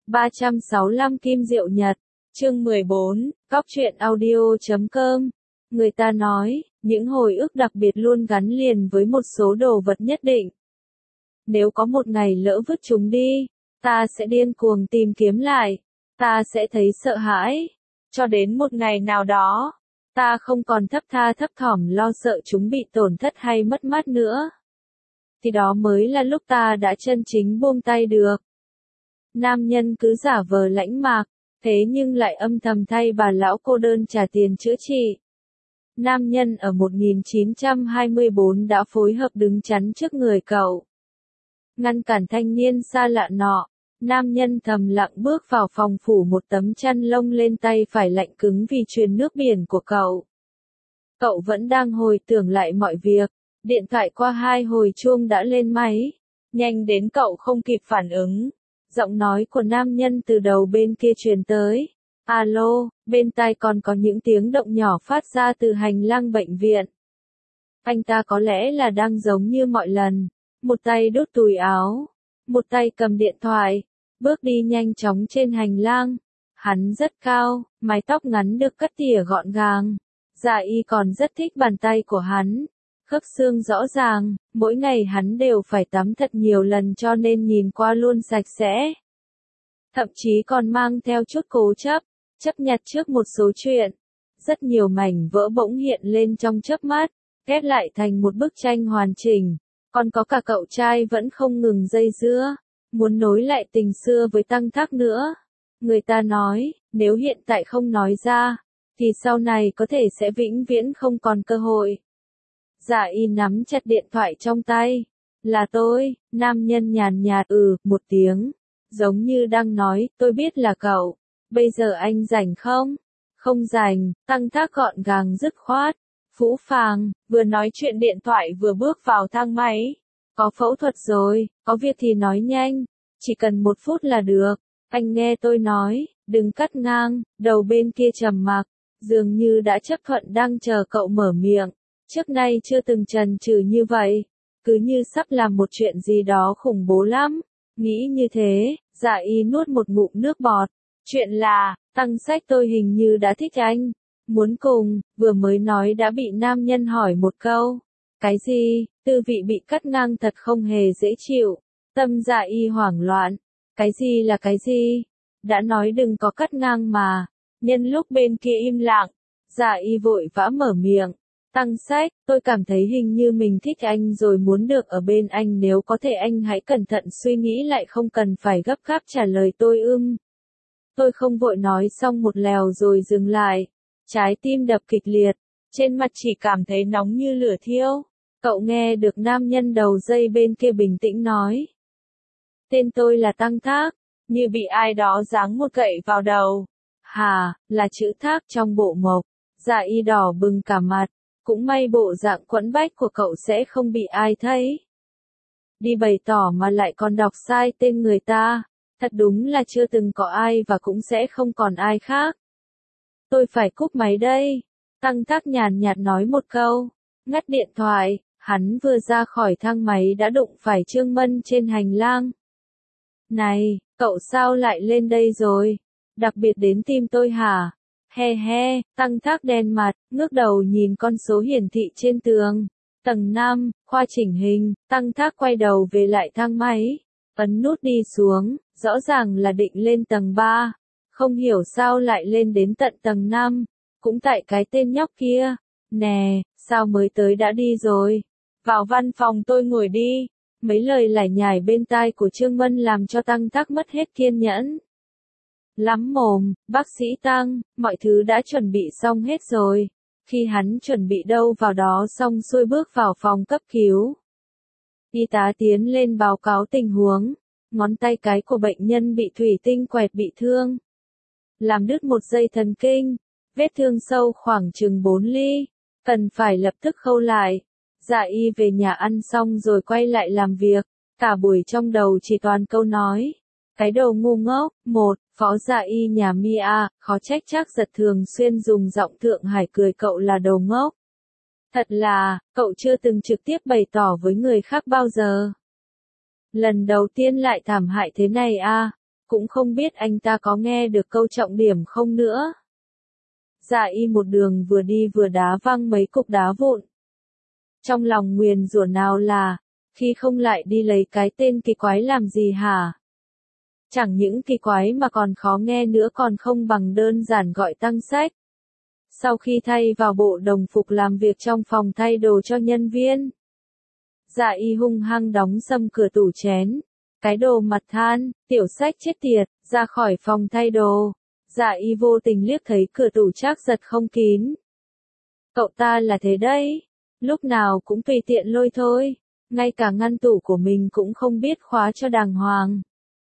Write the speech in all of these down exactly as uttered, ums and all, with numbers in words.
ba trăm sáu mươi lăm Kim Diệu Nhật, chương mười bốn, cóc truyện audio chấm com. Người ta nói, những hồi ức đặc biệt luôn gắn liền với một số đồ vật nhất định. Nếu có một ngày lỡ vứt chúng đi, ta sẽ điên cuồng tìm kiếm lại, ta sẽ thấy sợ hãi, cho đến một ngày nào đó, ta không còn thấp tha thấp thỏm lo sợ chúng bị tổn thất hay mất mát nữa. Thì đó mới là lúc ta đã chân chính buông tay được. Nam nhân cứ giả vờ lãnh mạc, thế nhưng lại âm thầm thay bà lão cô đơn trả tiền chữa trị. Nam nhân ở một nghìn chín trăm hai mươi bốn đã phối hợp đứng chắn trước người cậu. Ngăn cản thanh niên xa lạ nọ, nam nhân thầm lặng bước vào phòng phủ một tấm chăn lông lên tay phải lạnh cứng vì truyền nước biển của cậu. Cậu vẫn đang hồi tưởng lại mọi việc, điện thoại qua hai hồi chuông đã lên máy, nhanh đến cậu không kịp phản ứng. Giọng nói của nam nhân từ đầu bên kia truyền tới. Alo, bên tai còn có những tiếng động nhỏ phát ra từ hành lang bệnh viện. Anh ta có lẽ là đang giống như mọi lần, một tay đút túi áo, một tay cầm điện thoại, bước đi nhanh chóng trên hành lang. Hắn rất cao, mái tóc ngắn được cắt tỉa gọn gàng. Dạ y còn rất thích bàn tay của hắn. Khớp xương rõ ràng, mỗi ngày hắn đều phải tắm thật nhiều lần cho nên nhìn qua luôn sạch sẽ. Thậm chí còn mang theo chút cố chấp, chấp nhặt trước một số chuyện. Rất nhiều mảnh vỡ bỗng hiện lên trong chớp mắt, ghép lại thành một bức tranh hoàn chỉnh. Còn có cả cậu trai vẫn không ngừng dây dưa, muốn nối lại tình xưa với Tăng Thác nữa. Người ta nói, nếu hiện tại không nói ra, thì sau này có thể sẽ vĩnh viễn không còn cơ hội. Dạ y nắm chặt điện thoại trong tay. Là tôi, nam nhân nhàn nhạt ừ, một tiếng. Giống như đang nói, tôi biết là cậu. Bây giờ anh rảnh không? Không rảnh, Tăng Thác gọn gàng dứt khoát. Phũ phàng, vừa nói chuyện điện thoại vừa bước vào thang máy. Có phẫu thuật rồi, có việc thì nói nhanh. Chỉ cần một phút là được. Anh nghe tôi nói, đừng cắt ngang. Đầu bên kia trầm mặc, dường như đã chấp thuận đang chờ cậu mở miệng. Trước nay chưa từng chần chừ như vậy, cứ như sắp làm một chuyện gì đó khủng bố lắm. Nghĩ như thế, dạ y nuốt một ngụm nước bọt. Chuyện là, Tăng Sách tôi hình như đã thích anh. Muốn cùng, vừa mới nói đã bị nam nhân hỏi một câu. Cái gì, tư vị bị cắt ngang thật không hề dễ chịu. Tâm dạ y hoảng loạn. Cái gì là cái gì? Đã nói đừng có cắt ngang mà. Nhân lúc bên kia im lặng, dạ y vội vã mở miệng. Tăng Sách, tôi cảm thấy hình như mình thích anh rồi muốn được ở bên anh, nếu có thể anh hãy cẩn thận suy nghĩ lại, không cần phải gấp gáp trả lời tôi ưm. Tôi không vội nói xong một lèo rồi dừng lại. Trái tim đập kịch liệt, trên mặt chỉ cảm thấy nóng như lửa thiêu. Cậu nghe được nam nhân đầu dây bên kia bình tĩnh nói. Tên tôi là Tăng Thác, như bị ai đó giáng một gậy vào đầu. Hà, là chữ Thác trong bộ mộc. Dạ y đỏ bừng cả mặt. Cũng may bộ dạng quẫn bách của cậu sẽ không bị ai thấy. Đi bày tỏ mà lại còn đọc sai tên người ta. Thật đúng là chưa từng có ai và cũng sẽ không còn ai khác. Tôi phải cúp máy đây. Tăng Thác nhàn nhạt nói một câu. Ngắt điện thoại, hắn vừa ra khỏi thang máy đã đụng phải Trương Mân trên hành lang. Này, cậu sao lại lên đây rồi? Đặc biệt đến tìm tôi hả? He he, Tăng Thác đen mặt, ngước đầu nhìn con số hiển thị trên tường. Tầng năm, khoa chỉnh hình. Tăng Thác quay đầu về lại thang máy, ấn nút đi xuống, rõ ràng là định lên tầng ba. Không hiểu sao lại lên đến tận tầng năm, cũng tại cái tên nhóc kia. Nè, sao mới tới đã đi rồi? Vào văn phòng tôi ngồi đi. Mấy lời lải nhải bên tai của Trương Mân làm cho Tăng Thác mất hết kiên nhẫn. Lắm mồm, bác sĩ Tăng, mọi thứ đã chuẩn bị xong hết rồi. Khi hắn chuẩn bị đâu vào đó xong xuôi bước vào phòng cấp cứu. Y tá tiến lên báo cáo tình huống. Ngón tay cái của bệnh nhân bị thủy tinh quẹt bị thương. Làm đứt một dây thần kinh. Vết thương sâu khoảng chừng bốn ly. Cần phải lập tức khâu lại. Dạ y về nhà ăn xong rồi quay lại làm việc. Cả buổi trong đầu chỉ toàn câu nói. Cái đầu ngu ngốc. Một, phó dạ y nhà Mia, khó trách chắc giật thường xuyên dùng giọng Thượng Hải cười cậu là đồ ngốc. Thật là, cậu chưa từng trực tiếp bày tỏ với người khác bao giờ. Lần đầu tiên lại thảm hại thế này à, cũng không biết anh ta có nghe được câu trọng điểm không nữa. Dạ y một đường vừa đi vừa đá văng mấy cục đá vụn. Trong lòng nguyền rủa nào là, khi không lại đi lấy cái tên kỳ quái làm gì hả? Chẳng những kỳ quái mà còn khó nghe nữa, còn không bằng đơn giản gọi tăng sách. Sau khi thay vào bộ đồng phục làm việc trong phòng thay đồ cho nhân viên, Dạ y hung hăng đóng sầm cửa tủ chén. Cái đồ mặt than, tiểu sách chết tiệt, ra khỏi phòng thay đồ. Dạ y vô tình liếc thấy cửa tủ Trác Giật không kín. Cậu ta là thế đấy, lúc nào cũng tùy tiện lôi thôi, ngay cả ngăn tủ của mình cũng không biết khóa cho đàng hoàng.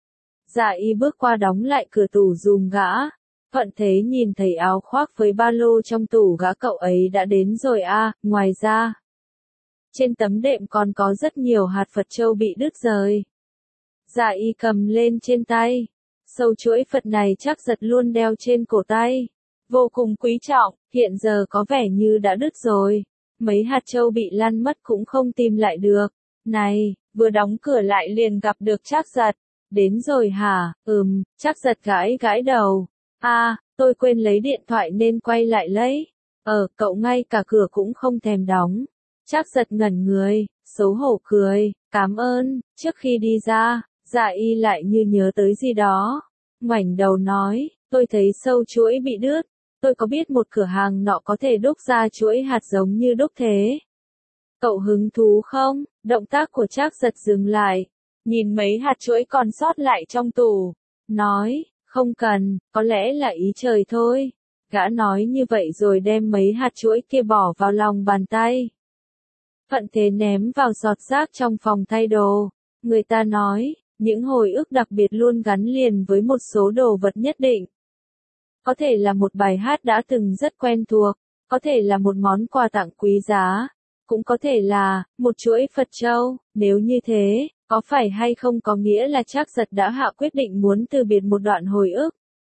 Dạ y bước qua đóng lại cửa tủ giùm gã. Thuận thế nhìn thấy áo khoác với ba lô trong tủ gã, cậu ấy đã đến rồi à. Ngoài ra, trên tấm đệm còn có rất nhiều hạt Phật châu bị đứt rời. Dạ y cầm lên trên tay. Sâu chuỗi Phật này Trác Giật luôn đeo trên cổ tay, vô cùng quý trọng, hiện giờ có vẻ như đã đứt rồi. Mấy hạt châu bị lăn mất cũng không tìm lại được. Này, vừa đóng cửa lại liền gặp được Trác Giật. Đến rồi hả? Ừm, Trác Giật gãi gãi đầu. À, tôi quên lấy điện thoại nên quay lại lấy. Ờ, cậu ngay cả cửa cũng không thèm đóng. Trác Giật ngẩn người, xấu hổ cười. Cảm ơn. Trước khi đi ra, Dạ y lại như nhớ tới gì đó. Ngoảnh đầu nói, tôi thấy sâu chuỗi bị đứt. Tôi có biết một cửa hàng nọ có thể đúc ra chuỗi hạt giống như đúc thế. Cậu hứng thú không? Động tác của Trác Giật dừng lại. Nhìn mấy hạt chuỗi còn sót lại trong tủ. Nói, không cần, có lẽ là ý trời thôi. Gã nói như vậy rồi đem mấy hạt chuỗi kia bỏ vào lòng bàn tay. Thuận thế ném vào giọt rác trong phòng thay đồ. Người ta nói, những hồi ức đặc biệt luôn gắn liền với một số đồ vật nhất định. Có thể là một bài hát đã từng rất quen thuộc, có thể là một món quà tặng quý giá, cũng có thể là một chuỗi Phật châu. Nếu như thế, có phải hay không có nghĩa là Trác Giật đã hạ quyết định muốn từ biệt một đoạn hồi ức?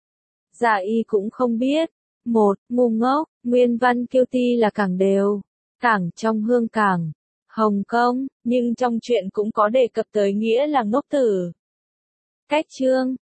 Dạ y cũng không biết. Một, ngu ngốc, nguyên văn kiêu ti là cảng đều. Cảng trong hương cảng, Hồng Kông, nhưng trong truyện cũng có đề cập tới nghĩa là ngốc tử. Cách chương